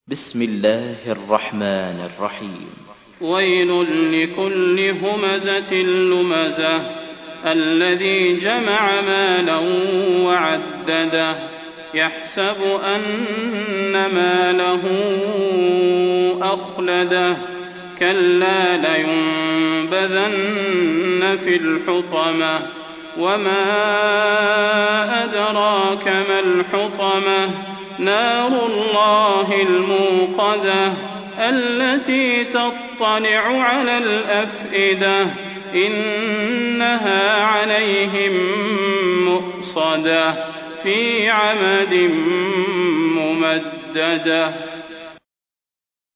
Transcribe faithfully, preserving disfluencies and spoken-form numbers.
بسم الله الرحمن الرحيم. ويل لكل همزة لمزة الذي جمع مالا وعدده يحسب أن ماله أخلده كلا لينبذن في الحطمة وما أدراك ما الحطمة نار الله الموقدة التي تطلع على الأفئدة إنها عليهم مؤصدة في عمد ممددة.